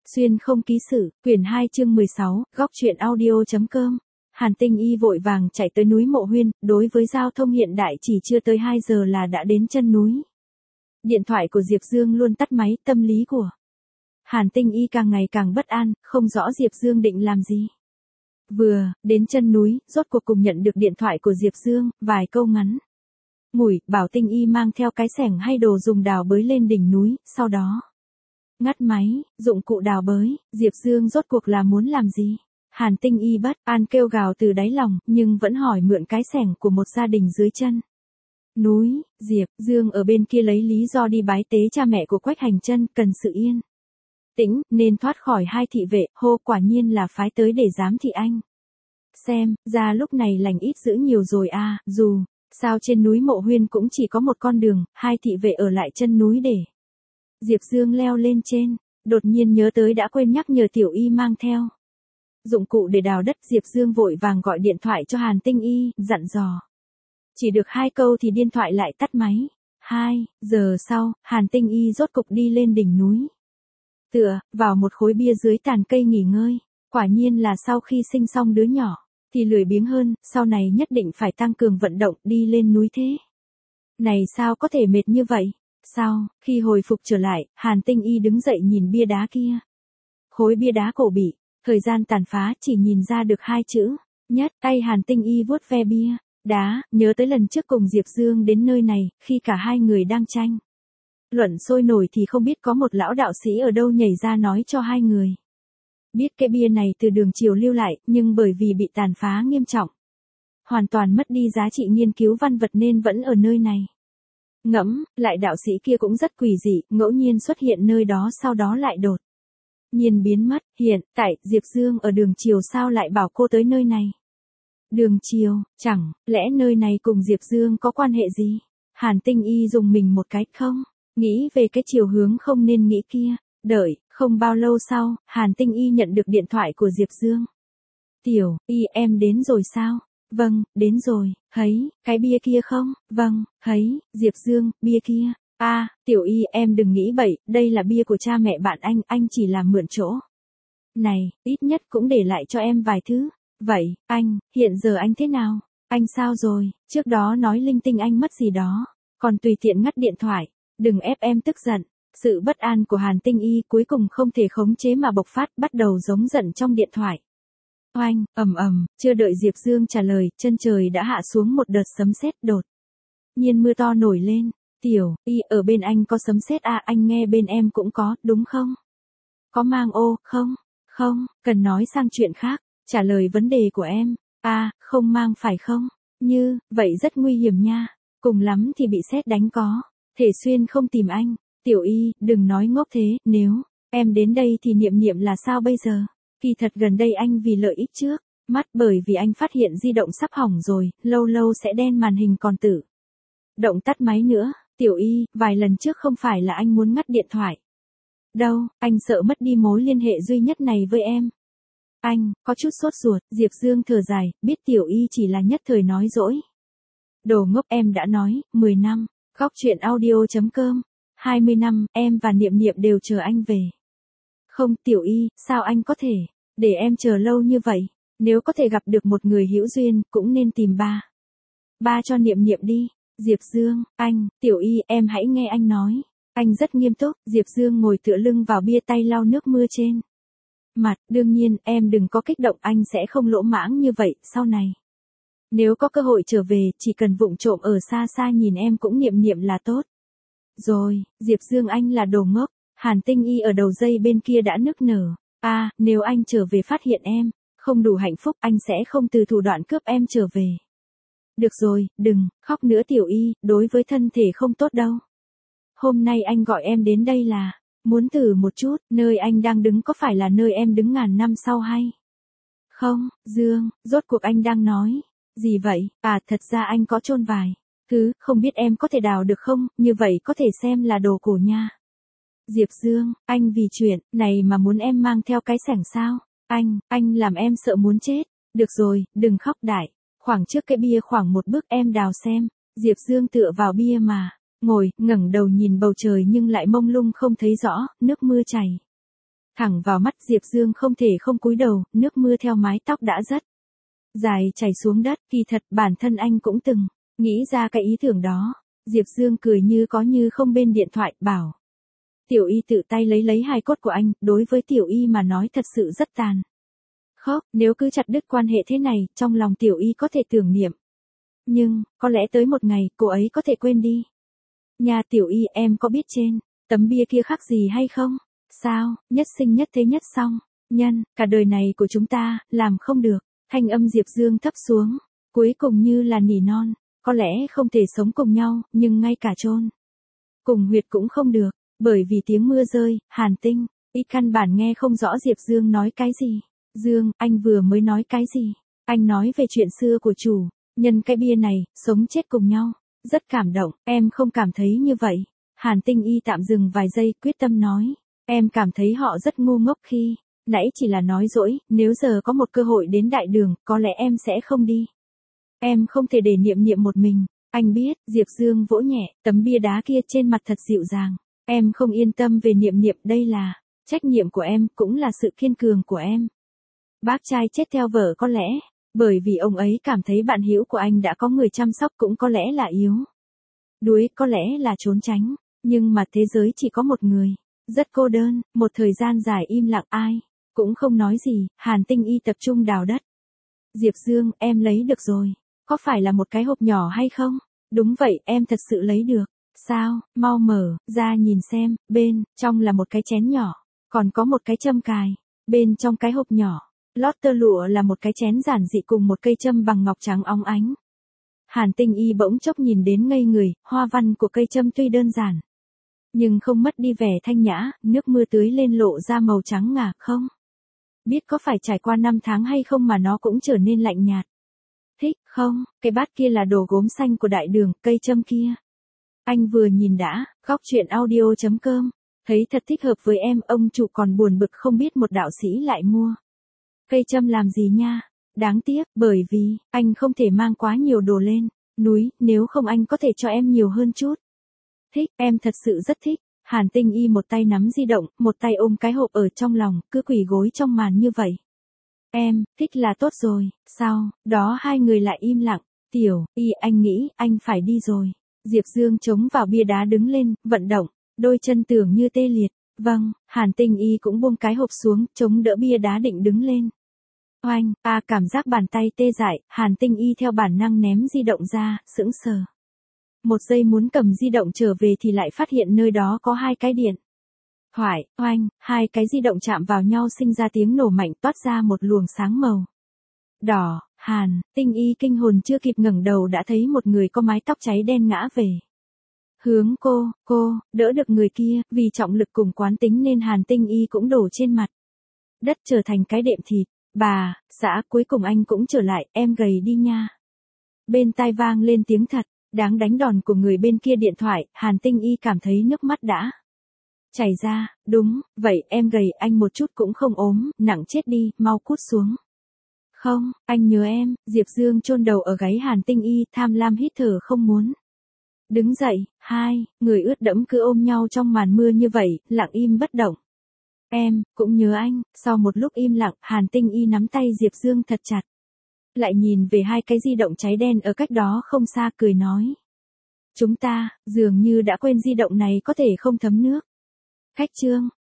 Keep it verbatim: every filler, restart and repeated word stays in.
Xuyên không ký sự, quyển hai chương mười sáu, góc truyện audio.com. Hàn Tinh Y vội vàng chạy tới núi Mộ Huyên, đối với giao thông hiện đại chỉ chưa tới hai giờ là đã đến chân núi. Điện thoại của Diệp Dương luôn tắt máy, tâm lý của Hàn Tinh Y càng ngày càng bất an, không rõ Diệp Dương định làm gì. Vừa đến chân núi, rốt cuộc cùng nhận được điện thoại của Diệp Dương, vài câu ngắn ngủi, bảo Tinh Y mang theo cái xẻng hay đồ dùng đào bới lên đỉnh núi, sau đó ngắt máy, dụng cụ đào bới. Diệp Dương rốt cuộc là muốn làm gì? Hàn Tinh Y bất an kêu gào từ đáy lòng, nhưng vẫn hỏi mượn cái xẻng của một gia đình dưới chân núi. Diệp Dương ở bên kia lấy lý do đi bái tế cha mẹ của Quách Hành Chân, cần sự yên tĩnh, nên thoát khỏi hai thị vệ, hô quả nhiên là phái tới để giám thị anh. Xem, ra lúc này lành ít dữ nhiều rồi à, dù sao trên núi Mộ Huyên cũng chỉ có một con đường, hai thị vệ ở lại chân núi để Diệp Dương leo lên trên, đột nhiên nhớ tới đã quên nhắc nhờ Tiểu Y mang theo dụng cụ để đào đất. Diệp Dương vội vàng gọi điện thoại cho Hàn Tinh Y, dặn dò. Chỉ được hai câu thì điện thoại lại tắt máy. Hai giờ sau, Hàn Tinh Y rốt cục đi lên đỉnh núi. Tựa vào một khối bia dưới tàn cây nghỉ ngơi. Quả nhiên là sau khi sinh xong đứa nhỏ, thì lười biếng hơn, sau này nhất định phải tăng cường vận động, đi lên núi thế này sao có thể mệt như vậy. Sau khi hồi phục trở lại, Hàn Tinh Y đứng dậy nhìn bia đá kia. Khối bia đá cổ bị thời gian tàn phá, chỉ nhìn ra được hai chữ nhất. Tay Hàn Tinh Y vuốt ve bia đá, nhớ tới lần trước cùng Diệp Dương đến nơi này, khi cả hai người đang tranh luận sôi nổi thì không biết có một lão đạo sĩ ở đâu nhảy ra nói cho hai người biết cái bia này từ đường triều lưu lại, nhưng bởi vì bị tàn phá nghiêm trọng, hoàn toàn mất đi giá trị nghiên cứu văn vật nên vẫn ở nơi này. Ngẫm lại đạo sĩ kia cũng rất quỷ dị, ngẫu nhiên xuất hiện nơi đó sau đó lại đột nhiên biến mất. Hiện tại Diệp Dương ở đường triều sao lại bảo cô tới nơi này? Đường triều, chẳng lẽ nơi này cùng Diệp Dương có quan hệ gì? Hàn Tinh Y dùng mình một cái, không nghĩ về cái chiều hướng không nên nghĩ kia. Đợi không bao lâu sau, Hàn Tinh Y nhận được điện thoại của Diệp Dương. Tiểu Y, em đến rồi sao? Vâng, đến rồi. Thấy cái bia kia không? Vâng, thấy. Diệp Dương, bia kia. A, à, Tiểu Y, em đừng nghĩ bậy, đây là bia của cha mẹ bạn anh, anh chỉ làm mượn chỗ này, ít nhất cũng để lại cho em vài thứ. Vậy, anh, hiện giờ anh thế nào? Anh sao rồi? Trước đó nói linh tinh anh mất gì đó, còn tùy tiện ngắt điện thoại. Đừng ép em tức giận. Sự bất an của Hàn Tinh Y cuối cùng không thể khống chế mà bộc phát, bắt đầu giống giận trong điện thoại. Oanh, ầm ầm, chưa đợi Diệp Dương trả lời, chân trời đã hạ xuống một đợt sấm sét, đột nhiên mưa to nổi lên. Tiểu Y, ở bên anh có sấm sét à? Anh nghe bên em cũng có, đúng không? Có mang ô, không? Không, cần nói sang chuyện khác, trả lời vấn đề của em. A, à, không mang phải không? Như, vậy rất nguy hiểm nha, cùng lắm thì bị sét đánh có thể xuyên không tìm anh. Tiểu Y, đừng nói ngốc thế, nếu em đến đây thì Niệm Niệm là sao bây giờ? Kỳ thật gần đây anh vì lợi ích trước mắt, bởi vì anh phát hiện di động sắp hỏng rồi, lâu lâu sẽ đen màn hình còn tự động tắt máy nữa. Tiểu Y, vài lần trước không phải là anh muốn ngắt điện thoại đâu, anh sợ mất đi mối liên hệ duy nhất này với em. Anh có chút sốt ruột. Diệp Dương thở dài, biết Tiểu Y chỉ là nhất thời nói dỗi. Đồ ngốc, em đã nói, mười năm, góc truyện audio.com. hai mươi năm, em và Niệm Niệm đều chờ anh về. Không, Tiểu Y, sao anh có thể để em chờ lâu như vậy? Nếu có thể gặp được một người hữu duyên, cũng nên tìm ba. Ba cho Niệm Niệm đi. Diệp Dương, anh, Tiểu Y, em hãy nghe anh nói. Anh rất nghiêm túc. Diệp Dương ngồi tựa lưng vào bia, tay lau nước mưa trên mặt. Đương nhiên, em đừng có kích động, anh sẽ không lỗ mãng như vậy, sau này nếu có cơ hội trở về, chỉ cần vụng trộm ở xa xa nhìn em cũng Niệm Niệm là tốt rồi. Diệp Dương, anh là đồ ngốc. Hàn Tinh Y ở đầu dây bên kia đã nức nở. A, à, nếu anh trở về phát hiện em không đủ hạnh phúc, anh sẽ không từ thủ đoạn cướp em trở về. Được rồi, đừng khóc nữa Tiểu Y, đối với thân thể không tốt đâu. Hôm nay anh gọi em đến đây là muốn thử một chút, nơi anh đang đứng có phải là nơi em đứng ngàn năm sau hay không? Dương, rốt cuộc anh đang nói gì vậy? À, thật ra anh có chôn vài thứ, không biết em có thể đào được không, như vậy có thể xem là đồ cổ nha. Diệp Dương, anh vì chuyện này mà muốn em mang theo cái xẻng sao? Anh, anh làm em sợ muốn chết. Được rồi, đừng khóc đại. Khoảng trước cái bia khoảng một bước, em đào xem. Diệp Dương tựa vào bia mà ngồi, ngẩng đầu nhìn bầu trời nhưng lại mông lung không thấy rõ, nước mưa chảy Thẳng vào mắt Diệp Dương không thể không cúi đầu, nước mưa theo mái tóc đã rất dài chảy xuống đất, kỳ thật bản thân anh cũng từng nghĩ ra cái ý tưởng đó. Diệp Dương cười như có như không bên điện thoại, bảo. Tiểu Y tự tay lấy lấy hài cốt của anh, đối với Tiểu Y mà nói thật sự rất tàn khốc, nếu cứ chặt đứt quan hệ thế này, trong lòng Tiểu Y có thể tưởng niệm. Nhưng, có lẽ tới một ngày, cô ấy có thể quên đi. Nhà Tiểu Y, em có biết trên tấm bia kia khắc gì hay không? Sao, nhất sinh nhất thế nhất song nhân, cả đời này của chúng ta, làm không được. Thanh âm Diệp Dương thấp xuống, cuối cùng như là nỉ non, có lẽ không thể sống cùng nhau, nhưng ngay cả chôn cùng huyệt cũng không được, bởi vì tiếng mưa rơi, Hàn Tinh, Y căn bản nghe không rõ Diệp Dương nói cái gì. Dương, anh vừa mới nói cái gì? Anh nói về chuyện xưa của chủ, nhân cái bia này, sống chết cùng nhau. Rất cảm động, em không cảm thấy như vậy. Hàn Tinh Y tạm dừng vài giây, quyết tâm nói. Em cảm thấy họ rất ngu ngốc khi nãy chỉ là nói dỗi, nếu giờ có một cơ hội đến đại đường, có lẽ em sẽ không đi. Em không thể để Niệm Niệm một mình. Anh biết, Diệp Dương vỗ nhẹ, tấm bia đá kia trên mặt thật dịu dàng. Em không yên tâm về Niệm Niệm, đây là trách nhiệm của em, cũng là sự kiên cường của em. Bác trai chết theo vợ có lẽ, bởi vì ông ấy cảm thấy bạn hữu của anh đã có người chăm sóc, cũng có lẽ là yếu đuối, có lẽ là trốn tránh, nhưng mà thế giới chỉ có một người. Rất cô đơn, một thời gian dài im lặng, ai cũng không nói gì. Hàn Tinh Y tập trung đào đất. Diệp Dương, em lấy được rồi. Có phải là một cái hộp nhỏ hay không? Đúng vậy, em thật sự lấy được. Sao, mau mở ra nhìn xem, bên trong là một cái chén nhỏ, còn có một cái châm cài. Bên trong cái hộp nhỏ, lót tơ lụa là một cái chén giản dị cùng một cây châm bằng ngọc trắng óng ánh. Hàn Tinh Y bỗng chốc nhìn đến ngây người, hoa văn của cây châm tuy đơn giản, nhưng không mất đi vẻ thanh nhã, nước mưa tưới lên lộ ra màu trắng ngà, không biết có phải trải qua năm tháng hay không mà nó cũng trở nên lạnh nhạt. Thích không, cái bát kia là đồ gốm xanh của đại đường, cây châm kia. Anh vừa nhìn đã, góc chuyện audio chấm com, thấy thật thích hợp với em, ông chủ còn buồn bực không biết một đạo sĩ lại mua cây châm làm gì nha. Đáng tiếc, bởi vì, anh không thể mang quá nhiều đồ lên núi, nếu không anh có thể cho em nhiều hơn chút. Thích, em thật sự rất thích. Hàn Tinh Y một tay nắm di động, một tay ôm cái hộp ở trong lòng, cứ quỳ gối trong màn như vậy. Em, thích là tốt rồi. Sau đó hai người lại im lặng. Tiểu Y, anh nghĩ, anh phải đi rồi. Diệp Dương chống vào bia đá đứng lên, vận động, đôi chân tưởng như tê liệt. Vâng, Hàn Tinh Y cũng buông cái hộp xuống, chống đỡ bia đá định đứng lên. Oanh, à cảm giác bàn tay tê dại, Hàn Tinh Y theo bản năng ném di động ra, sững sờ. Một giây muốn cầm di động trở về thì lại phát hiện nơi đó có hai cái điện thoại. Oanh, hai cái di động chạm vào nhau sinh ra tiếng nổ mạnh, toát ra một luồng sáng màu đỏ. Hàn Tinh Y kinh hồn chưa kịp ngẩng đầu đã thấy một người có mái tóc cháy đen ngã về hướng cô. Cô đỡ được người kia, vì trọng lực cùng quán tính nên Hàn Tinh Y cũng đổ trên mặt đất trở thành cái đệm thịt. Bà xã, cuối cùng anh cũng trở lại, em gầy đi nha. Bên tai vang lên tiếng thật đáng đánh đòn của người bên kia điện thoại. Hàn Tinh Y cảm thấy nước mắt đã chảy ra. Đúng vậy, em gầy, anh một chút cũng không ốm nặng chết đi, mau cút xuống. Không, anh nhớ em. Diệp Dương chôn đầu ở gáy Hàn Tinh Y, tham lam hít thở không muốn đứng dậy. Hai người ướt đẫm cứ ôm nhau trong màn mưa như vậy, lặng im bất động. Em cũng nhớ anh. Sau một lúc im lặng, Hàn Tinh Y nắm tay Diệp Dương thật chặt, lại nhìn về hai cái di động cháy đen ở cách đó không xa, cười nói. Chúng ta, dường như đã quên di động này có thể không thấm nước. Khách chương.